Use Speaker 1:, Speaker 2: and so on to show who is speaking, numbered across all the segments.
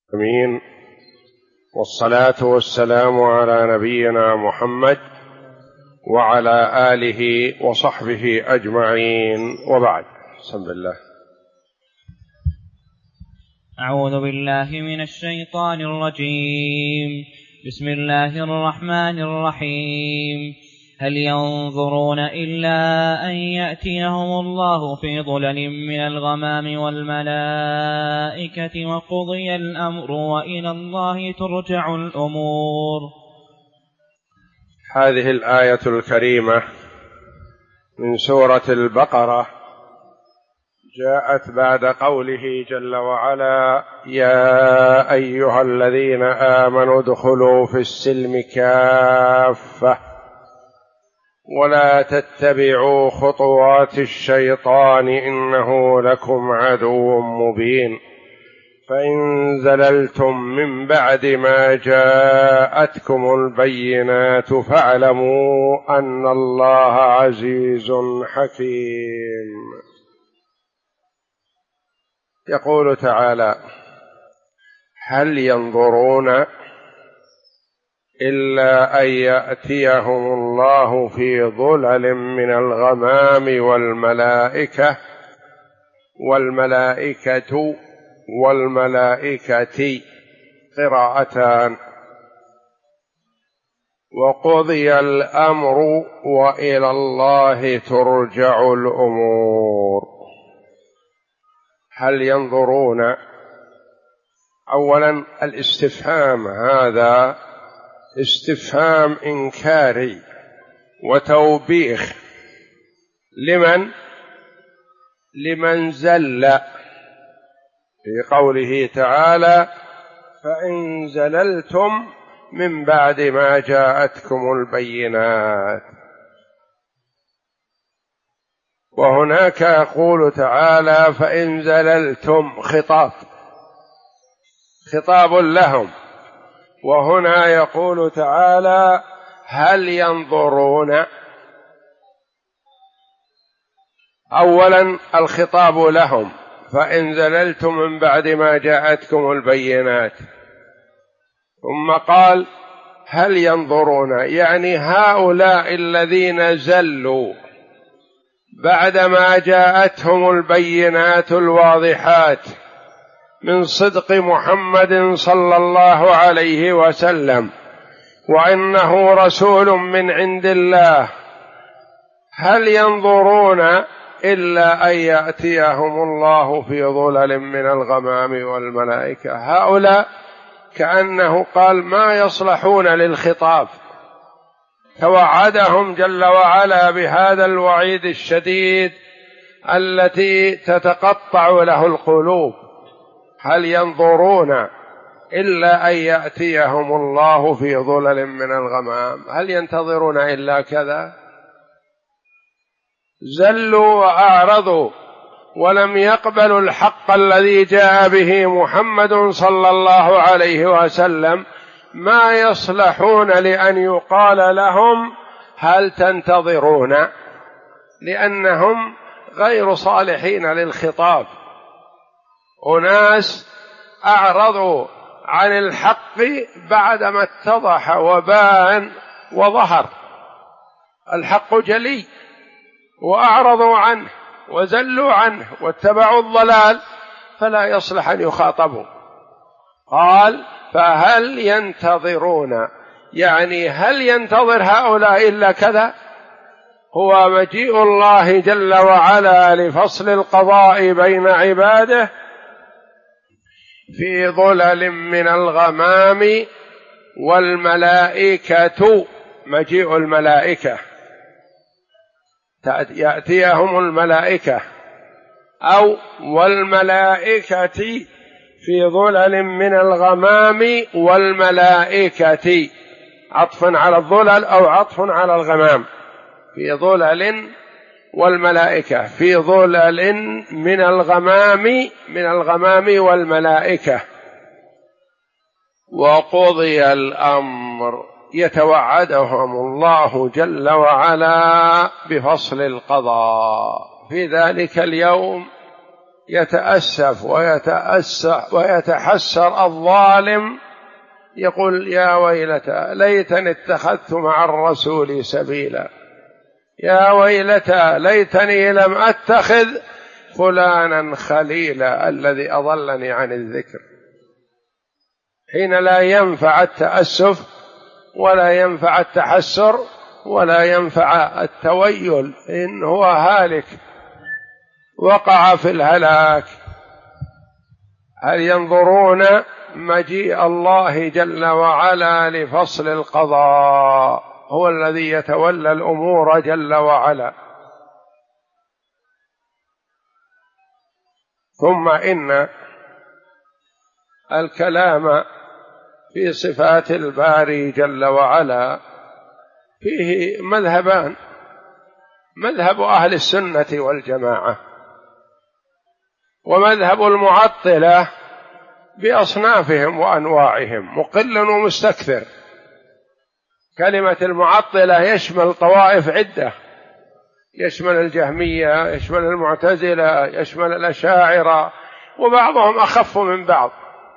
Speaker 1: آمين. والصلاة والسلام على نبينا محمد وعلى آله وصحبه أجمعين، وبعد. بسم الله.
Speaker 2: أعوذ بالله من الشيطان الرجيم. بسم الله الرحمن الرحيم. هل ينظرون إلا أن يأتيهم الله في ظلل من الغمام والملائكة وقضي الأمر وإلى الله ترجع الأمور.
Speaker 1: هذه الآية الكريمة من سورة البقرة جاءت بعد قوله جل وعلا: يا أيها الذين آمنوا ادخلوا في السلم كافة ولا تتبعوا خطوات الشيطان إنه لكم عدو مبين، فإن زللتم من بعد ما جاءتكم البينات فاعلموا أن الله عزيز حكيم. يقول تعالى: هل ينظرون إلا أن يأتيهم الله في ظلل من الغمام والملائكة قراءتان، وقضي الأمر وإلى الله ترجع الأمور. هل ينظرون؟ أولا الاستفهام هذا استفهام إنكاري وتوبيخ لمن زل، في قوله تعالى: فإن زللتم من بعد ما جاءتكم البينات. وهناك يقول تعالى: فإن زللتم، خطاب لهم. وهنا يقول تعالى: هل ينظرون؟ أولا الخطاب لهم، فإن زللتم من بعد ما جاءتكم البينات، ثم قال: هل ينظرون، يعني هؤلاء الذين زلوا بعدما جاءتهم البينات الواضحات من صدق محمد صلى الله عليه وسلم وإنه رسول من عند الله، هل ينظرون إلا أن يأتيهم الله في ظلل من الغمام والملائكة؟ هؤلاء كأنه قال ما يصلحون للخطاب، توعدهم جل وعلا بهذا الوعيد الشديد التي تتقطع له القلوب. هل ينظرون إلا أن يأتيهم الله في ظلل من الغمام؟ هل ينتظرون إلا كذا؟ زلوا وأعرضوا ولم يقبلوا الحق الذي جاء به محمد صلى الله عليه وسلم، ما يصلحون لأن يقال لهم هل تنتظرون، لأنهم غير صالحين للخطاب. أناس أعرضوا عن الحق بعدما اتضح وبان وظهر، الحق جلي، وأعرضوا عنه وزلوا عنه واتبعوا الضلال، فلا يصلح أن يخاطبوا. قال: فهل ينتظرون، يعني هل ينتظر هؤلاء إلا كذا؟ هو مجيء الله جل وعلا لفصل القضاء بين عباده في ظلل من الغمام والملائكة، مجيء الملائكة، يأتيهم الملائكة، أو والملائكة في ظلل من الغمام والملائكة، عطف على الظلل أو عطف على الغمام، في ظلل والملائكة، في ظلل من الغمام والملائكة. وقضي الأمر، يتوعدهم الله جل وعلا بفصل القضاء في ذلك اليوم يتأسف ويتحسر الظالم، يقول يا ويلتى ليتني اتخذت مع الرسول سبيلا، يا ويلتى ليتني لم أتخذ فلانا خليلا الذي أضلني عن الذكر. حين لا ينفع التأسف ولا ينفع التحسر ولا ينفع التويل، إن هو هالك وقع في الهلاك. هل ينظرون مجيء الله جل وعلا لفصل القضاء، هو الذي يتولى الأمور جل وعلا. ثم إن الكلام في صفات الباري جل وعلا فيه مذهبان: مذهب أهل السنة والجماعة، ومذهب المعطلة بأصنافهم وأنواعهم، مقل ومستكثر. كلمة المعطلة يشمل طوائف عدة، يشمل الجهمية، يشمل المعتزلة، يشمل الأشاعرة، وبعضهم أخف من بعض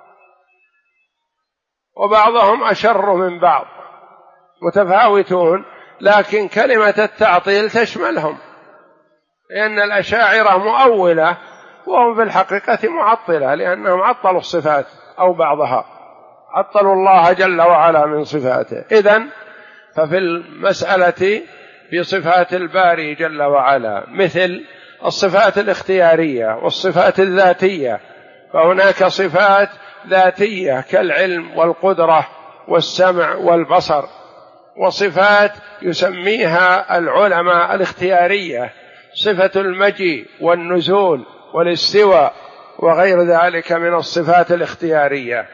Speaker 1: وبعضهم أشر من بعض، متفاوتون، لكن كلمة التعطيل تشملهم، لأن الأشاعرة مؤولة وهم في الحقيقة معطلة، لأنهم عطلوا الصفات أو بعضها، عطلوا الله جل وعلا من صفاته. إذن ففي المسألة في صفات الباري جل وعلا مثل الصفات الاختيارية والصفات الذاتية، فهناك صفات ذاتية كالعلم والقدرة والسمع والبصر، وصفات يسميها العلماء الاختيارية، صفة المجيء والنزول والاستواء وغير ذلك من الصفات الاختيارية.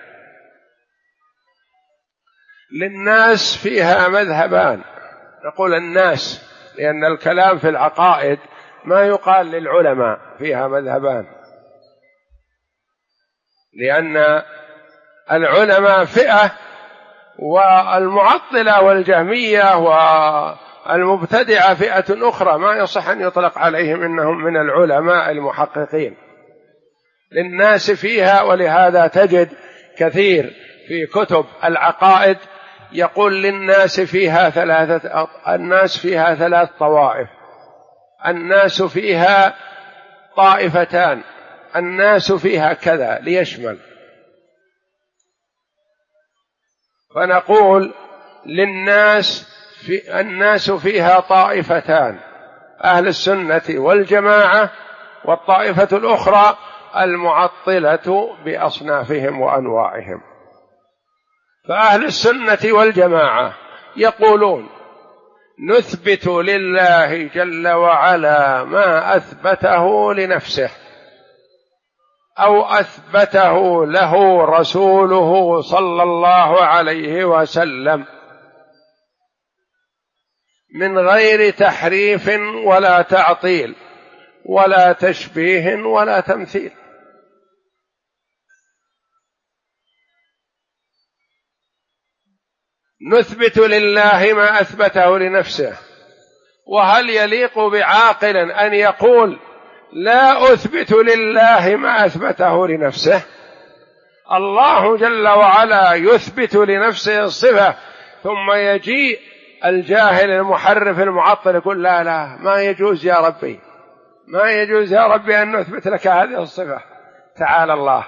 Speaker 1: للناس فيها مذهبان، نقول الناس لأن الكلام في العقائد ما يقال للعلماء فيها مذهبان، لأن العلماء فئة، والمعطلة والجهمية والمبتدعة فئة أخرى ما يصح أن يطلق عليهم إنهم من العلماء المحققين. للناس فيها، ولهذا تجد كثير في كتب العقائد يقول للناس فيها الناس فيها ثلاث طوائف، الناس فيها طائفتان، الناس فيها كذا ليشمل. فنقول الناس فيها طائفتان: أهل السنة والجماعة، والطائفة الأخرى المعطلة بأصنافهم وأنواعهم. فأهل السنة والجماعة يقولون نثبت لله جل وعلا ما أثبته لنفسه أو أثبته له رسوله صلى الله عليه وسلم من غير تحريف ولا تعطيل ولا تشبيه ولا تمثيل. نثبت لله ما أثبته لنفسه. وهل يليق بعاقل أن يقول لا أثبت لله ما أثبته لنفسه؟ الله جل وعلا يثبت لنفسه الصفة، ثم يجيء الجاهل المحرف المعطل يقول لا لا ما يجوز يا ربي، ما يجوز يا ربي أن نثبت لك هذه الصفة. تعالى الله.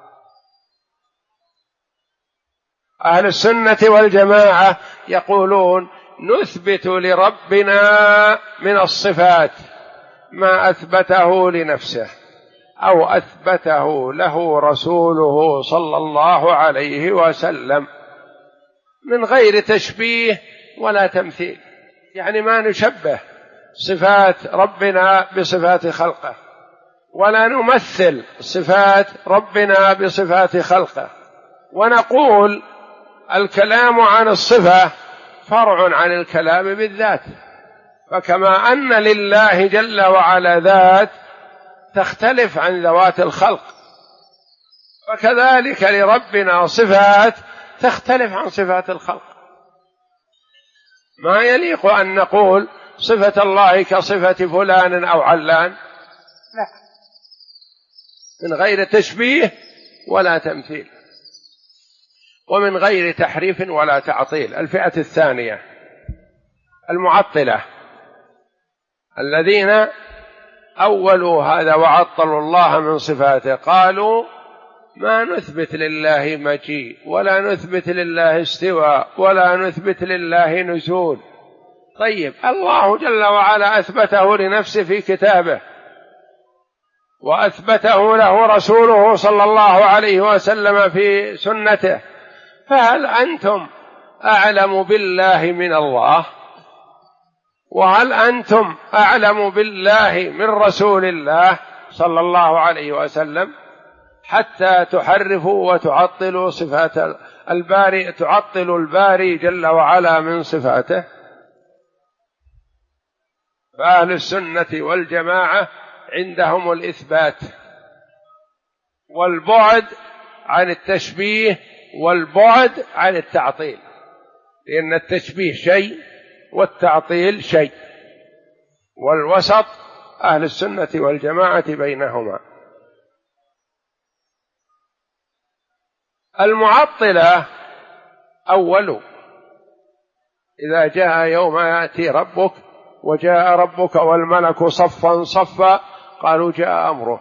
Speaker 1: أهل السنة والجماعة يقولون نثبت لربنا من الصفات ما أثبته لنفسه أو أثبته له رسوله صلى الله عليه وسلم من غير تشبيه ولا تمثيل، يعني ما نشبه صفات ربنا بصفات خلقه، ولا نمثل صفات ربنا بصفات خلقه، ونقول الكلام عن الصفة فرع عن الكلام بالذات. فكما أن لله جل وعلا ذات تختلف عن ذوات الخلق، فكذلك لربنا صفات تختلف عن صفات الخلق. ما يليق أن نقول صفة الله كصفة فلان أو علان، لا، من غير تشبيه ولا تمثيل، ومن غير تحريف ولا تعطيل. الفئة الثانية المعطلة الذين أولوا هذا وعطلوا الله من صفاته، قالوا ما نثبت لله مجيء ولا نثبت لله استواء ولا نثبت لله نزول. طيب الله جل وعلا أثبته لنفسه في كتابه وأثبته له رسوله صلى الله عليه وسلم في سنته، فهل أنتم أعلم بالله من الله؟ وهل أنتم أعلم بالله من رسول الله صلى الله عليه وسلم حتى تحرفوا وتعطلوا صفات الباري، تعطلوا الباري جل وعلا من صفاته؟ فأهل السنة والجماعة عندهم الإثبات والبعد عن التشبيه والبعد عن التعطيل، لأن التشبيه شيء والتعطيل شيء، والوسط أهل السنة والجماعة بينهما. المعطلة أولوا إذا جاء يوم يأتي ربك وجاء ربك والملك صفا صفا قالوا جاء أمره.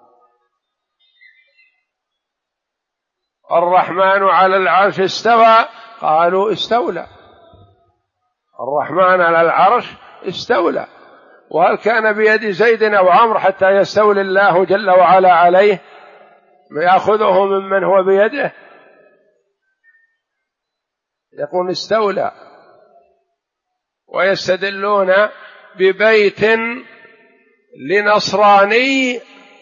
Speaker 1: الرحمن على العرش استوى قالوا استولى. الرحمن على العرش استولى. وهل كان بيد زيد أو عمرو حتى يستولي الله جل وعلا عليه يأخذه ممن هو بيده؟ يقول استولى. ويستدلون ببيت لنصراني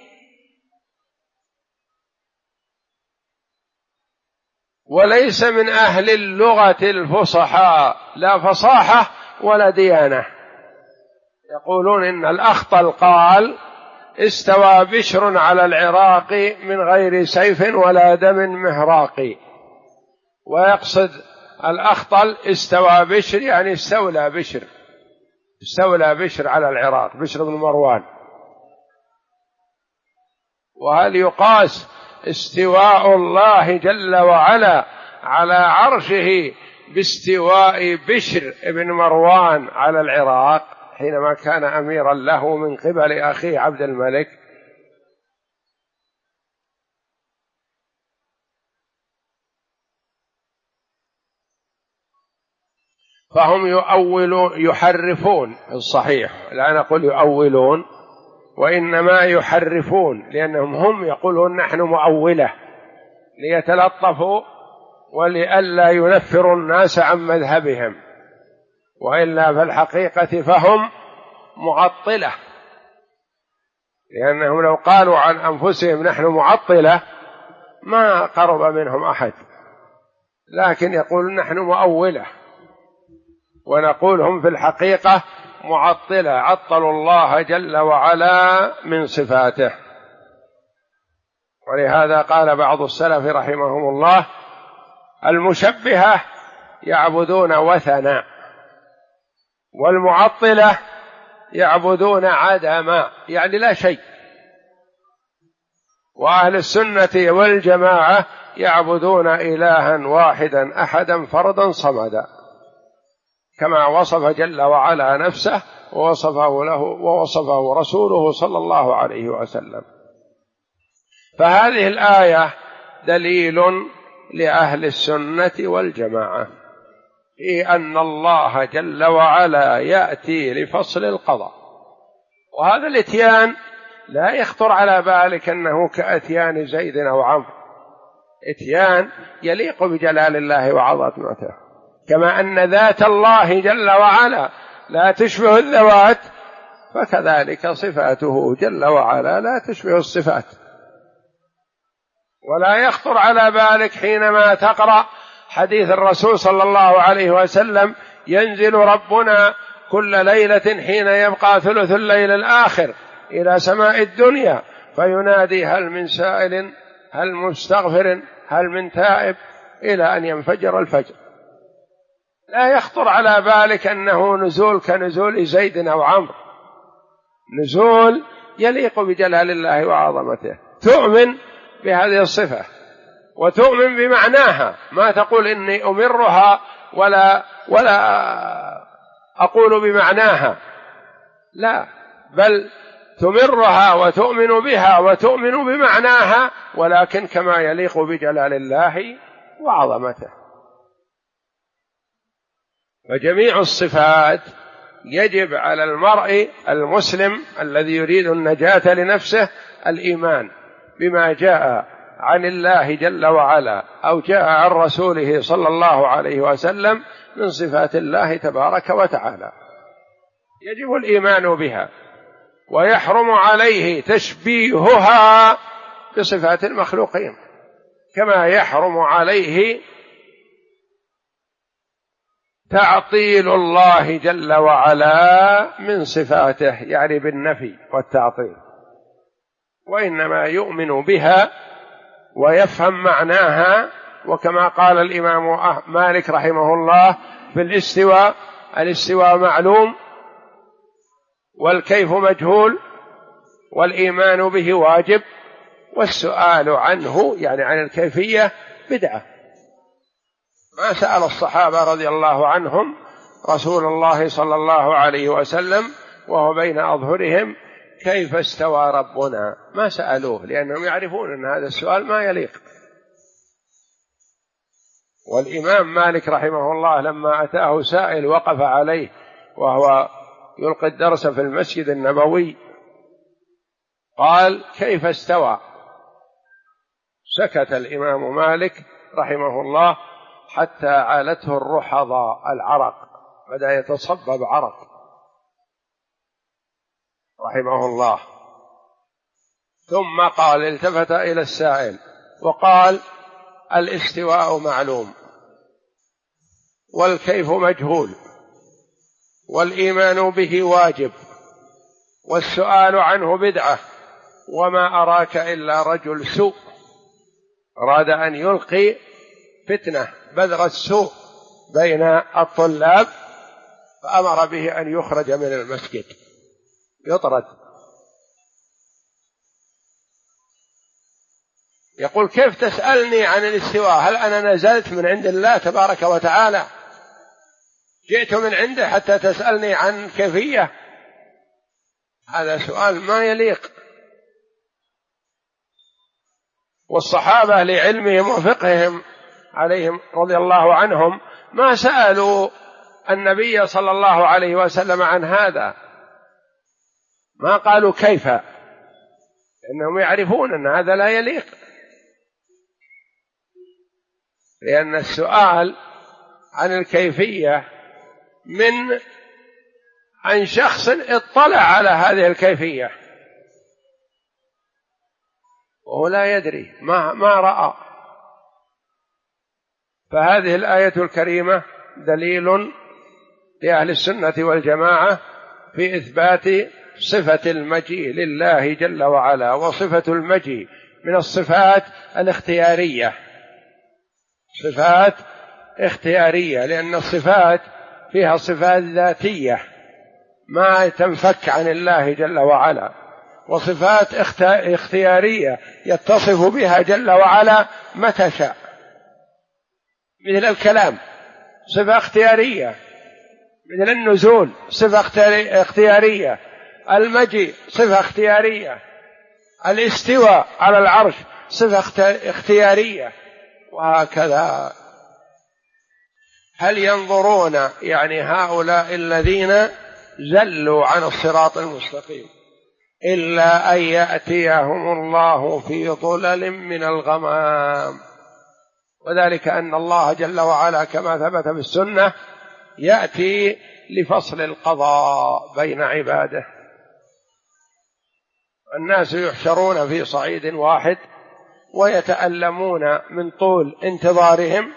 Speaker 1: وليس من أهل اللغة الفصحاء، لا فصاحة ولا ديانة، يقولون إن الأخطل قال استوى بشر على العراق من غير سيف ولا دم مهراق، ويقصد الأخطل استوى بشر يعني استولى بشر، استولى بشر على العراق، بشر بن مروان. وهل يقاس استواء الله جل وعلا على عرشه باستواء بشر بن مروان على العراق حينما كان أميرا له من قبل أخيه عبد الملك؟ فهم يؤولون يحرفون الصحيح، لا نقول يؤولون وإنما يحرفون، لأنهم هم يقولون نحن مؤولة ليتلطفوا ولئلا ينفروا الناس عن مذهبهم، وإلا في الحقيقة فهم معطلة، لأنهم لو قالوا عن أنفسهم نحن معطلة ما قرب منهم أحد، لكن يقول نحن مؤولة، ونقول هم في الحقيقة معطلة، عطلوا الله جل وعلا من صفاته. ولهذا قال بعض السلف رحمهم الله المشبهة يعبدون وثنا والمعطلة يعبدون عدما، يعني لا شيء. وأهل السنة والجماعة يعبدون إلها واحدا أحدا فردا صمدا، كما وصف جل وعلا نفسه ووصفه له ووصفه رسوله صلى الله عليه وسلم. فهذه الآية دليل لأهل السنة والجماعة في أن الله جل وعلا يأتي لفصل القضاء، وهذا الإتيان لا يخطر على بالك أنه كأتيان زيد أو عمرو، إتيان يليق بجلال الله وعظمته، كما أن ذات الله جل وعلا لا تشبه الذوات، فكذلك صفاته جل وعلا لا تشبه الصفات. ولا يخطر على بالك حينما تقرأ حديث الرسول صلى الله عليه وسلم ينزل ربنا كل ليلة حين يبقى ثلث الليل الآخر إلى سماء الدنيا فينادي هل من سائل هل مستغفر هل من تائب إلى أن ينفجر الفجر. لا يخطر على بالك أنه نزول كنزول زيد أو عمرو، نزول يليق بجلال الله وعظمته. تؤمن بهذه الصفة وتؤمن بمعناها، ما تقول إني أمرها ولا أقول بمعناها، لا، بل تمرها وتؤمن بها وتؤمن بمعناها، ولكن كما يليق بجلال الله وعظمته. فجميع الصفات يجب على المرء المسلم الذي يريد النجاة لنفسه الإيمان بما جاء عن الله جل وعلا أو جاء عن رسوله صلى الله عليه وسلم من صفات الله تبارك وتعالى، يجب الإيمان بها، ويحرم عليه تشبيهها بصفات المخلوقين، كما يحرم عليه تعطيل الله جل وعلا من صفاته، يعني بالنفي والتعطيل، وإنما يؤمن بها ويفهم معناها. وكما قال الإمام مالك رحمه الله في الاستواء معلوم والكيف مجهول والإيمان به واجب والسؤال عنه يعني عن الكيفية بدعة. ما سأل الصحابة رضي الله عنهم رسول الله صلى الله عليه وسلم وهو بين أظهرهم كيف استوى ربنا، ما سألوه لأنهم يعرفون أن هذا السؤال ما يليق. والإمام مالك رحمه الله لما أتاه سائل وقف عليه وهو يلقي الدرس في المسجد النبوي قال كيف استوى، سكت الإمام مالك رحمه الله حتى عالته الرحضة العرق، بدأ يتصبب عرق رحمه الله. ثم قال التفت إلى السائل وقال الاستواء معلوم والكيف مجهول والإيمان به واجب والسؤال عنه بدعة، وما أراك إلا رجل سوء أراد أن يلقي فتنة بذر السوء بين الطلاب، فأمر به أن يخرج من المسجد يطرد. يقول كيف تسألني عن الاستواء؟ هل أنا نزلت من عند الله تبارك وتعالى؟ جئت من عنده حتى تسألني عن كيفية؟ هذا سؤال ما يليق. والصحابة لعلمهم وفقههم عليهم رضي الله عنهم ما سألوا النبي صلى الله عليه وسلم عن هذا، ما قالوا كيف، لأنهم يعرفون أن هذا لا يليق، لأن السؤال عن الكيفية عن شخص اطلع على هذه الكيفية وهو لا يدري ما رأى. فهذه الآية الكريمة دليل لأهل السنة والجماعة في إثبات صفة المجيء لله جل وعلا، وصفة المجيء من الصفات الاختيارية، صفات اختيارية، لأن الصفات فيها صفات ذاتية ما تنفك عن الله جل وعلا، وصفات اختيارية يتصف بها جل وعلا متى شاء، مثل الكلام صفة اختيارية، مثل النزول صفة اختيارية، المجيء صفة اختيارية، الاستواء على العرش صفة اختيارية، وهكذا. هل ينظرون يعني هؤلاء الذين زلوا عن الصراط المستقيم إلا أن يأتيهم الله في ظلل من الغمام، وذلك أن الله جل وعلا كما ثبت في السنة يأتي لفصل القضاء بين عباده. الناس يحشرون في صعيد واحد ويتألمون من طول انتظارهم،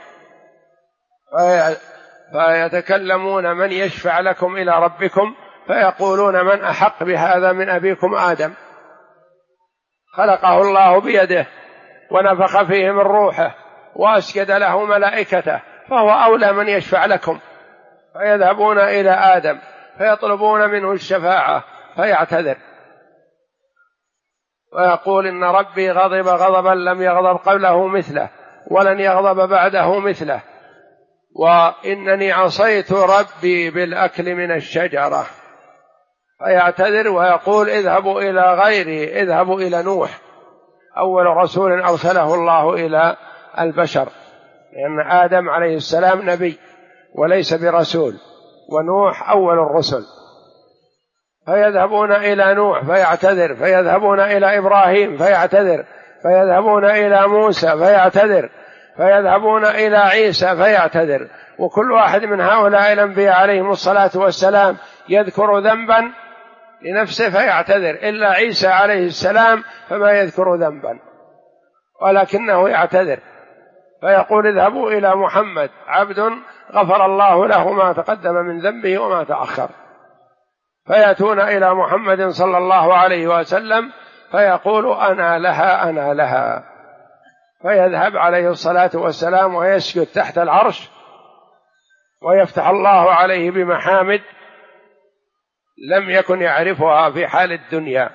Speaker 1: فيتكلمون من يشفع لكم إلى ربكم، فيقولون من أحق بهذا من أبيكم آدم، خلقه الله بيده ونفخ فيه من روحه وأسجد له ملائكته، فهو أولى من يشفع لكم. فيذهبون إلى آدم فيطلبون منه الشفاعة فيعتذر، ويقول إن ربي غضب غضبا لم يغضب قبله مثله ولن يغضب بعده مثله، وإنني عصيت ربي بالأكل من الشجرة، فيعتذر ويقول اذهبوا إلى غيري، اذهبوا إلى نوح أول رسول أرسله الله إلى البشر، لأن آدم عليه السلام نبي وليس برسول، ونوح أول الرسل، فيذهبون إلى نوح فيعتذر، فيذهبون إلى إبراهيم فيعتذر، فيذهبون إلى موسى فيعتذر، فيذهبون إلى عيسى فيعتذر، وكل واحد من هؤلاء الأنبياء عليهم الصلاة والسلام يذكر ذنبا لنفسه فيعتذر، إلا عيسى عليه السلام فما يذكر ذنبا ولكنه يعتذر، فيقول اذهبوا إلى محمد عبد غفر الله له ما تقدم من ذنبه وما تأخر، فيأتون إلى محمد صلى الله عليه وسلم فيقول أنا لها أنا لها، فيذهب عليه الصلاة والسلام ويسجد تحت العرش ويفتح الله عليه بمحامد لم يكن يعرفها في حال الدنيا،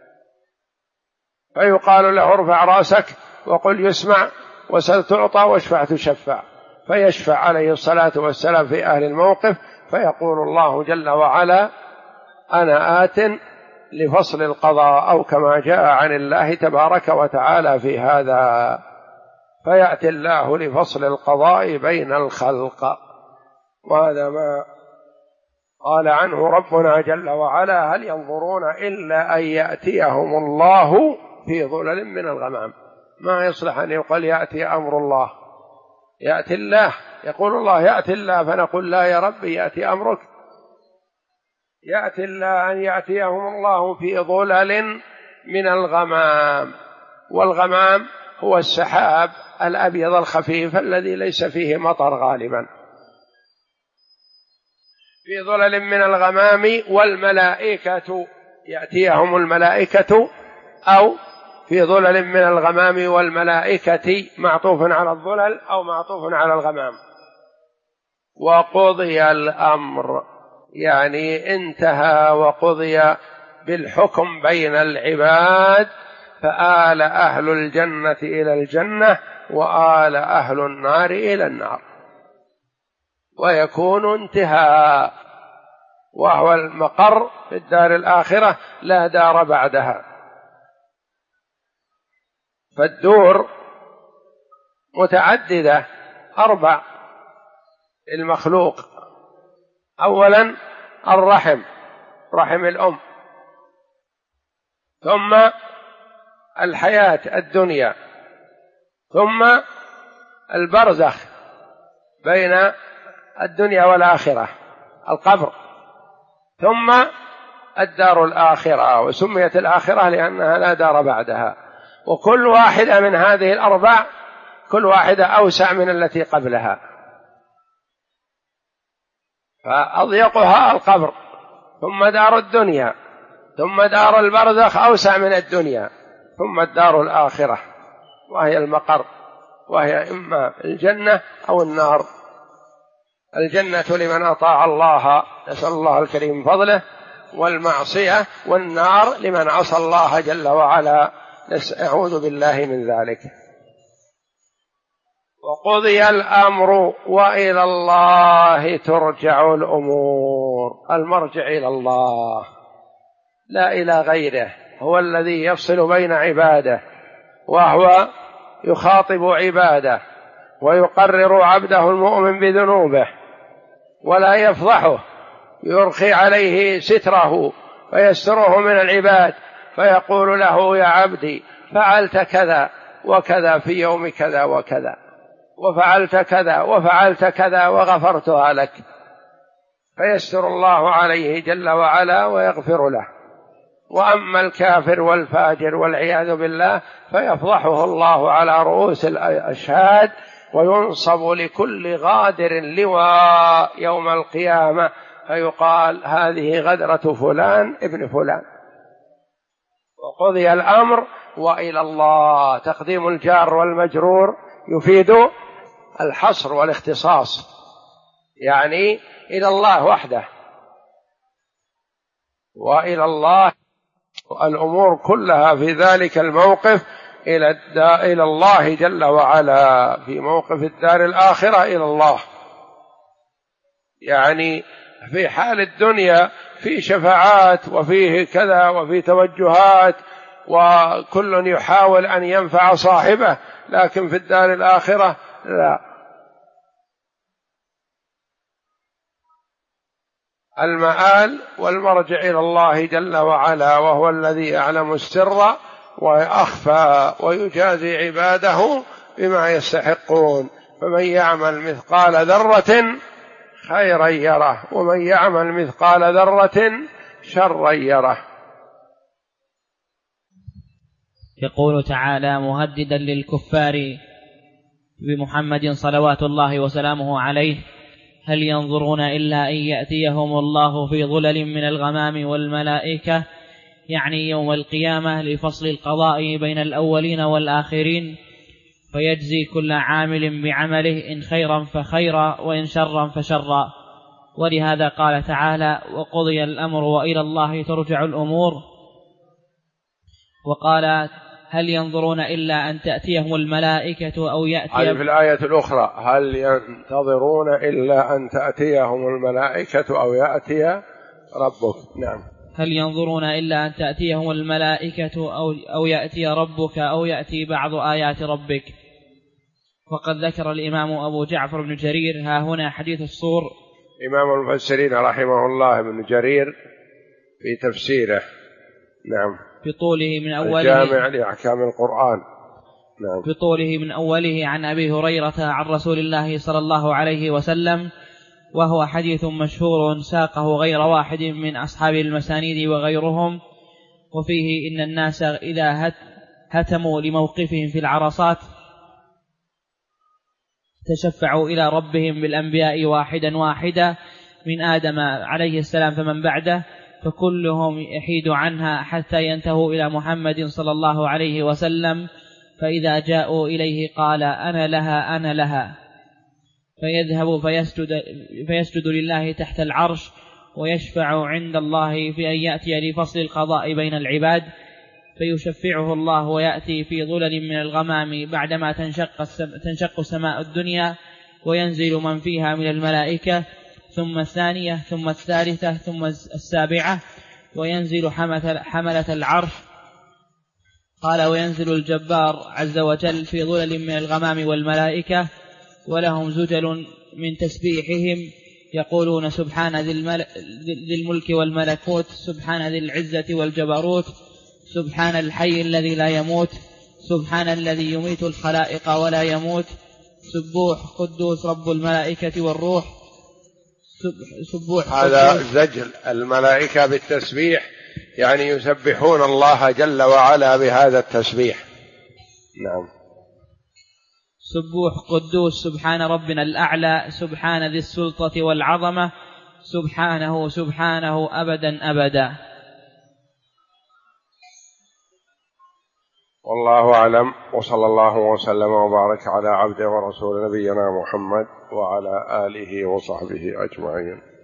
Speaker 1: فيقال له ارفع رأسك وقل يسمع وسل تعطى واشفع تشفع، فيشفع عليه الصلاة والسلام في أهل الموقف، فيقول الله جل وعلا أنا آت لفصل القضاء، أو كما جاء عن الله تبارك وتعالى في هذا، فيأتي الله لفصل القضاء بين الخلق. وهذا ما قال عنه ربنا جل وعلا هل ينظرون إلا أن يأتيهم الله في ظلل من الغمام. ما يصلح أن يقال يأتي أمر الله، يأتي الله، يقول الله يأتي الله، فنقول لا يا رب يأتي أمرك، يأتي الله أن يأتيهم الله في ظلل من الغمام، والغمام هو السحاب الأبيض الخفيف الذي ليس فيه مطر غالبا، في ظلل من الغمام، والملائكة يأتيهم الملائكة، أو في ظلل من الغمام والملائكة، معطوف على الظلل أو معطوف على الغمام. وقضي الأمر يعني انتهى وقضي بالحكم بين العباد، فآل أهل الجنة إلى الجنة وآل أهل النار إلى النار، ويكون انتهاء، وهو المقر في الدار الآخرة لا دار بعدها. فالدور متعددة 4 المخلوق، أولا الرحم، رحم الأم، ثم الحياة الدنيا، ثم البرزخ بين الدنيا والآخرة القبر، ثم الدار الآخرة، وسميت الآخرة لأنها لا دار بعدها، وكل واحدة من هذه ال4 كل واحدة أوسع من التي قبلها، فأضيقها القبر، ثم دار الدنيا، ثم دار البرزخ أوسع من الدنيا، ثم الدار الآخرة وهي المقر، وهي إما الجنة أو النار. الجنة لمن أطاع الله نسأل الله الكريم فضله، والمعصية، والنار لمن عصى الله جل وعلا نعوذ بالله من ذلك. وقضي الأمر وإلى الله ترجع الأمور، المرجع إلى الله لا إلى غيره، هو الذي يفصل بين عباده، وهو يخاطب عباده ويقرر عبده المؤمن بذنوبه ولا يفضحه، يرخي عليه ستره ويستره من العباد، فيقول له يا عبدي فعلت كذا وكذا في يوم كذا وكذا، وفعلت كذا وفعلت كذا وغفرتها لك، فيستر الله عليه جل وعلا ويغفر له. وأما الكافر والفاجر والعياذ بالله فيفضحه الله على رؤوس الأشهاد، وينصب لكل غادر لواء يوم القيامة، فيقال هذه غدرة فلان ابن فلان. وقضي الأمر وإلى الله، تقديم الجار والمجرور يفيد الحصر والاختصاص، يعني إلى الله وحده، وإلى الله الأمور كلها في ذلك الموقف إلى الله جل وعلا، في موقف الدار الآخرة إلى الله. يعني في حال الدنيا في شفاعات وفيه كذا وفي توجهات وكل يحاول أن ينفع صاحبه، لكن في الدار الآخرة لا، المآل والمرجع إلى الله جل وعلا، وهو الذي يعلم السر ويخفى ويجازي عباده بما يستحقون. فمن يعمل مثقال ذرة خيرا يره، ومن يعمل مثقال ذرة شرا يره.
Speaker 2: يقول تعالى مهددا للكفار بمحمد صلوات الله وسلامه عليه: هل ينظرون إلا أن يأتيهم الله في ظلل من الغمام والملائكة، يعني يوم القيامة، لفصل القضاء بين الأولين والآخرين، فيجزي كل عامل بعمله، إن خيرا فخيرا وإن شرا فشرا. ولهذا قال تعالى: وقضي الأمر وإلى الله ترجع الأمور. وقال: هل ينظرون إلا أن تأتيهم الملائكة أو يأتي.
Speaker 1: هذه في الآية الأخرى: هل ينتظرون إلا أن تأتيهم الملائكة أو يأتي ربك. نعم.
Speaker 2: هل ينظرون إلا أن تأتيهم الملائكة أو يأتي ربك أو يأتي بعض آيات ربك. وقد ذكر الإمام أبو جعفر بن جرير ها هنا حديث الصور.
Speaker 1: إمام المفسرين رحمه الله ابن جرير في تفسيره. نعم.
Speaker 2: بطوله من أوله
Speaker 1: الجامع لأحكام القرآن. نعم.
Speaker 2: بطوله من أوله عن أبي هريرة عن رسول الله صلى الله عليه وسلم، وهو حديث مشهور ساقه غير واحد من أصحاب المسانيد وغيرهم. وفيه: إن الناس إذا هتموا لموقفهم في العرصات تشفعوا إلى ربهم بالأنبياء واحدا واحدا، من آدم عليه السلام فمن بعده، فكلهم يحيد عنها حتى ينتهوا إلى محمد صلى الله عليه وسلم، فإذا جاءوا إليه قال: أنا لها أنا لها، فيذهب فيسجد لله تحت العرش، ويشفع عند الله في أن يأتي لفصل القضاء بين العباد، فيشفعه الله ويأتي في ظلل من الغمام بعدما تنشق سماء الدنيا، وينزل من فيها من الملائكة، ثم الثانية، ثم الثالثة، ثم السابعة، وينزل حملة العرش. قال: وينزل الجبار عز وجل في ظلل من الغمام والملائكة، ولهم زجل من تسبيحهم، يقولون: سبحان ذي الملك والملكوت، سبحان ذي العزة والجبروت، سبحان الحي الذي لا يموت، سبحان الذي يميت الخلائق ولا يموت، سبوح قدوس رب الملائكة والروح. سبوح
Speaker 1: هذا زجل الملائكة بالتسبيح، يعني يسبحون الله جل وعلا بهذا التسبيح. نعم.
Speaker 2: سبوح قدوس سبحان ربنا الأعلى، سبحان ذي السلطة والعظمة، سبحانه سبحانه أبدا أبدا.
Speaker 1: والله أعلم، وصلى الله وسلم وبارك على عبده ورسول نبينا محمد وعلى آله وصحبه أجمعين.